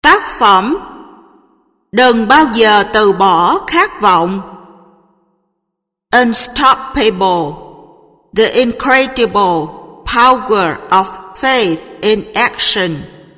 Tác phẩm Đừng bao giờ từ bỏ khát vọng. Unstoppable, the incredible power of faith in action.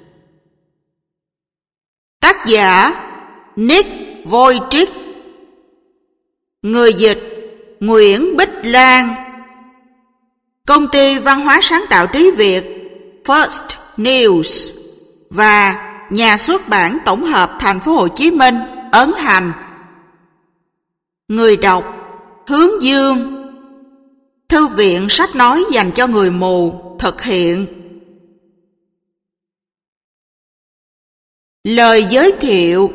Tác giả Nick Vujicic. Người dịch Nguyễn Bích Lan. Công ty văn hóa sáng tạo trí Việt First News và Nhà xuất bản tổng hợp Thành phố Hồ Chí Minh ấn hành. Người đọc Hướng Dương. Thư viện sách nói dành cho người mù thực hiện. Lời giới thiệu.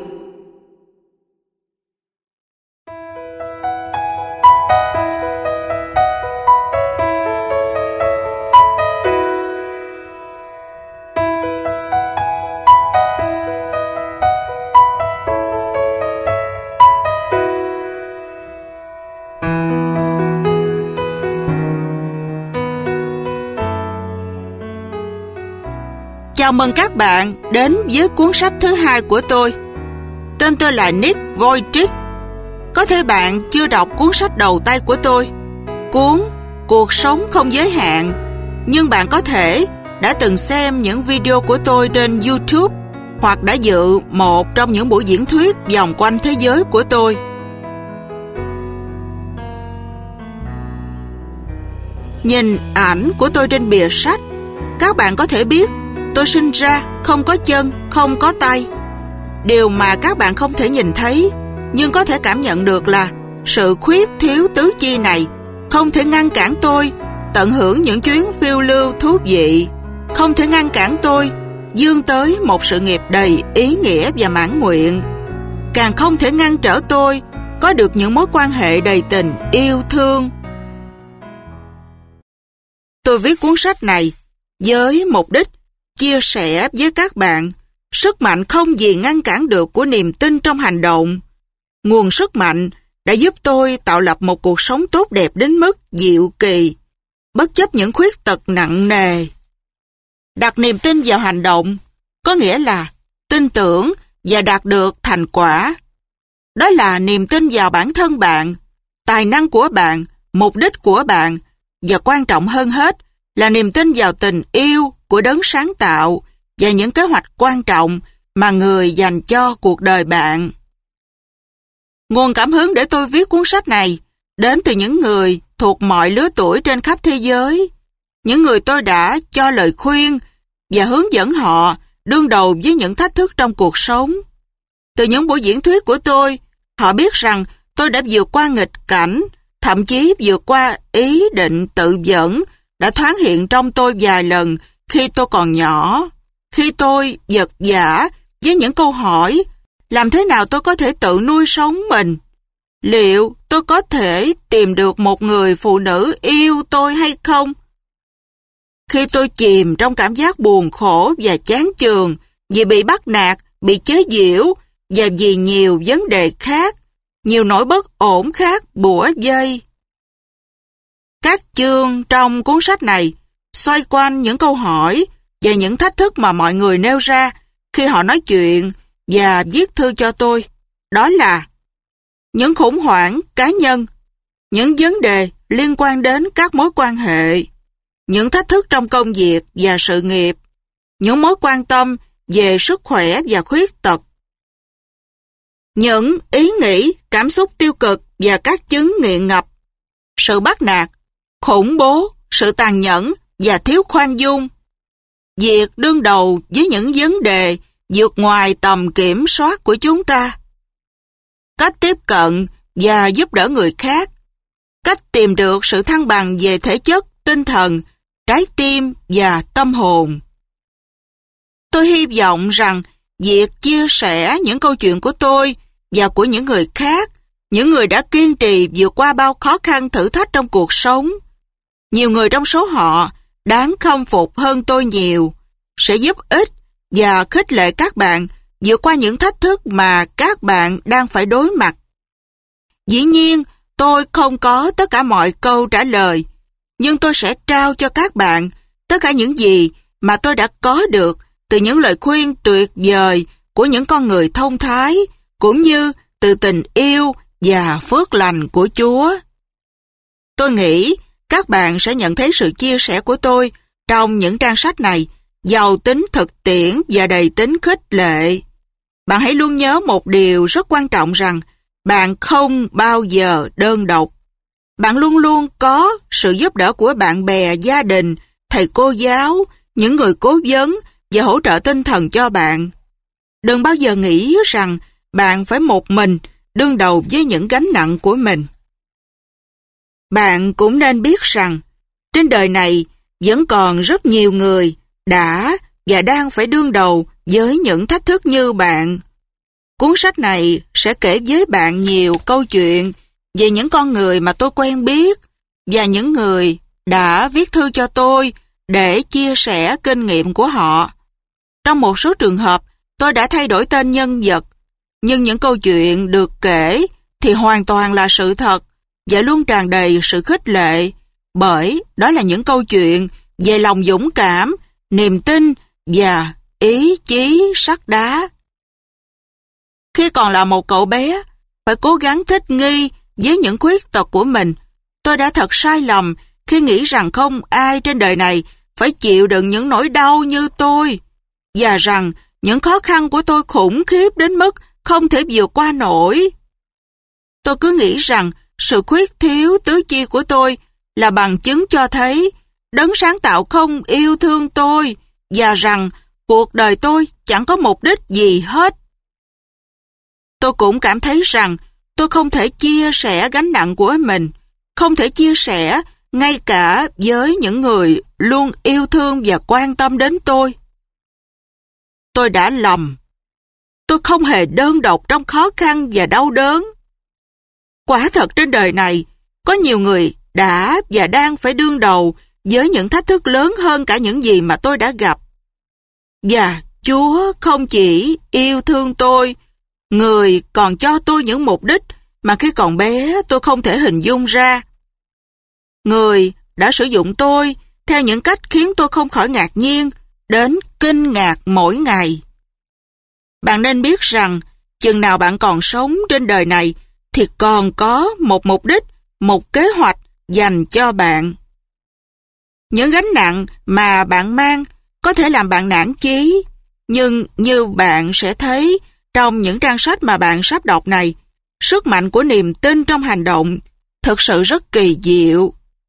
Chào mừng các bạn đến với cuốn sách thứ 2 của tôi. Tên tôi là Nick Vujicic. Có thể bạn chưa đọc cuốn sách đầu tay của tôi, cuốn Cuộc sống không giới hạn, nhưng bạn có thể đã từng xem những video của tôi trên YouTube hoặc đã dự một trong những buổi diễn thuyết vòng quanh thế giới của tôi. Nhìn ảnh của tôi trên bìa sách, các bạn có thể biết tôi sinh ra không có chân, không có tay. Điều mà các bạn không thể nhìn thấy, nhưng có thể cảm nhận được là sự khuyết thiếu tứ chi này không thể ngăn cản tôi tận hưởng những chuyến phiêu lưu thú vị, không thể ngăn cản tôi vươn tới một sự nghiệp đầy ý nghĩa và mãn nguyện, càng không thể ngăn trở tôi có được những mối quan hệ đầy tình yêu thương. Tôi viết cuốn sách này với mục đích chia sẻ với các bạn sức mạnh không gì ngăn cản được của niềm tin trong hành động. Nguồn sức mạnh đã giúp tôi tạo lập một cuộc sống tốt đẹp đến mức diệu kỳ, bất chấp những khuyết tật nặng nề. Đặt niềm tin vào hành động có nghĩa là tin tưởng và đạt được thành quả. Đó là niềm tin vào bản thân bạn, tài năng của bạn, mục đích của bạn, và quan trọng hơn hết là niềm tin vào tình yêu của đấng sáng tạo và những kế hoạch quan trọng mà người dành cho cuộc đời bạn. Nguồn cảm hứng để tôi viết cuốn sách này đến từ những người thuộc mọi lứa tuổi trên khắp thế giới, những người tôi đã cho lời khuyên và hướng dẫn họ đương đầu với những thách thức trong cuộc sống. Từ những buổi diễn thuyết của tôi, họ biết rằng tôi đã vượt qua nghịch cảnh, thậm chí vượt qua ý định tự dẫn đã thoáng hiện trong tôi vài lần khi tôi còn nhỏ, khi tôi vật vã với những câu hỏi: làm thế nào tôi có thể tự nuôi sống mình? Liệu tôi có thể tìm được một người phụ nữ yêu tôi hay không? Khi tôi chìm trong cảm giác buồn khổ và chán chường vì bị bắt nạt, bị chế giễu và vì nhiều vấn đề khác, nhiều nỗi bất ổn khác bủa vây. Các chương trong cuốn sách này xoay quanh những câu hỏi và những thách thức mà mọi người nêu ra khi họ nói chuyện và viết thư cho tôi. Đó là những khủng hoảng cá nhân, những vấn đề liên quan đến các mối quan hệ, những thách thức trong công việc và sự nghiệp, những mối quan tâm về sức khỏe và khuyết tật, những ý nghĩ, cảm xúc tiêu cực và các chứng nghiện ngập, sự bắt nạt, khủng bố, sự tàn nhẫn và thiếu khoan dung, việc đương đầu với những vấn đề vượt ngoài tầm kiểm soát của chúng ta, cách tiếp cận và giúp đỡ người khác, cách tìm được sự thăng bằng về thể chất, tinh thần, trái tim và tâm hồn. Tôi hy vọng rằng việc chia sẻ những câu chuyện của tôi và của những người khác, những người đã kiên trì vượt qua bao khó khăn thử thách trong cuộc sống, nhiều người trong số họ đáng khâm phục hơn tôi nhiều, sẽ giúp ích và khích lệ các bạn vượt qua những thách thức mà các bạn đang phải đối mặt. Dĩ nhiên, tôi không có tất cả mọi câu trả lời, nhưng tôi sẽ trao cho các bạn tất cả những gì mà tôi đã có được từ những lời khuyên tuyệt vời của những con người thông thái, cũng như từ tình yêu và phước lành của Chúa. Tôi nghĩ các bạn sẽ nhận thấy sự chia sẻ của tôi trong những trang sách này giàu tính thực tiễn và đầy tính khích lệ. Bạn hãy luôn nhớ một điều rất quan trọng rằng bạn không bao giờ đơn độc. Bạn luôn luôn có sự giúp đỡ của bạn bè, gia đình, thầy cô giáo, những người cố vấn và hỗ trợ tinh thần cho bạn. Đừng bao giờ nghĩ rằng bạn phải một mình đương đầu với những gánh nặng của mình. Bạn cũng nên biết rằng trên đời này vẫn còn rất nhiều người đã và đang phải đương đầu với những thách thức như bạn. Cuốn sách này sẽ kể với bạn nhiều câu chuyện về những con người mà tôi quen biết và những người đã viết thư cho tôi để chia sẻ kinh nghiệm của họ. Trong một số trường hợp, tôi đã thay đổi tên nhân vật, nhưng những câu chuyện được kể thì hoàn toàn là sự thật và luôn tràn đầy sự khích lệ, bởi đó là những câu chuyện về lòng dũng cảm, niềm tin và ý chí sắt đá. Khi còn là một cậu bé, phải cố gắng thích nghi với những khuyết tật của mình, tôi đã thật sai lầm khi nghĩ rằng không ai trên đời này phải chịu đựng những nỗi đau như tôi, và rằng những khó khăn của tôi khủng khiếp đến mức không thể vượt qua nổi. Tôi cứ nghĩ rằng sự khuyết thiếu tứ chi của tôi là bằng chứng cho thấy Đấng sáng tạo không yêu thương tôi và rằng cuộc đời tôi chẳng có mục đích gì hết. Tôi cũng cảm thấy rằng tôi không thể chia sẻ gánh nặng của mình, không thể chia sẻ ngay cả với những người luôn yêu thương và quan tâm đến tôi. Tôi đã lầm. Tôi không hề đơn độc trong khó khăn và đau đớn. Quả thật trên đời này, có nhiều người đã và đang phải đương đầu với những thách thức lớn hơn cả những gì mà tôi đã gặp. Và Chúa không chỉ yêu thương tôi, Người còn cho tôi những mục đích mà khi còn bé tôi không thể hình dung ra. Người đã sử dụng tôi theo những cách khiến tôi không khỏi ngạc nhiên, đến kinh ngạc mỗi ngày. Bạn nên biết rằng, chừng nào bạn còn sống trên đời này, thì còn có một mục đích, một kế hoạch dành cho bạn. Những gánh nặng mà bạn mang có thể làm bạn nản chí, nhưng như bạn sẽ thấy trong những trang sách mà bạn sắp đọc này, sức mạnh của niềm tin trong hành động thực sự rất kỳ diệu.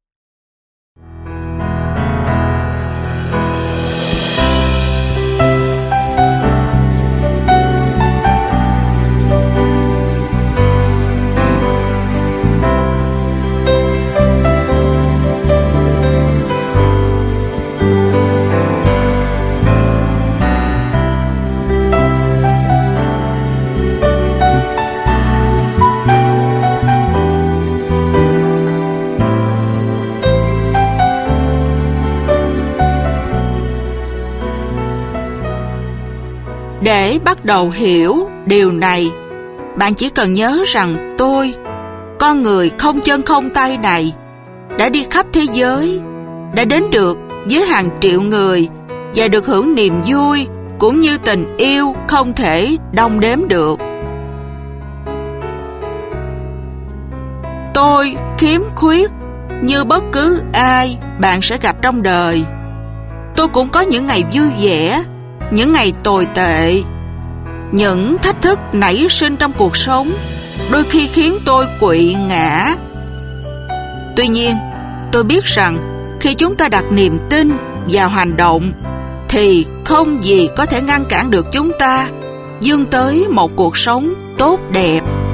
Để bắt đầu hiểu điều này, bạn chỉ cần nhớ rằng tôi, con người không chân không tay này, đã đi khắp thế giới, đã đến được với hàng triệu người và được hưởng niềm vui cũng như tình yêu không thể đong đếm được. Tôi khiếm khuyết như bất cứ ai bạn sẽ gặp trong đời. Tôi cũng có những ngày vui vẻ, những ngày tồi tệ. Những thách thức nảy sinh trong cuộc sống đôi khi khiến tôi quỵ ngã. Tuy nhiên, tôi biết rằng khi chúng ta đặt niềm tin vào hành động thì không gì có thể ngăn cản được chúng ta vươn tới một cuộc sống tốt đẹp.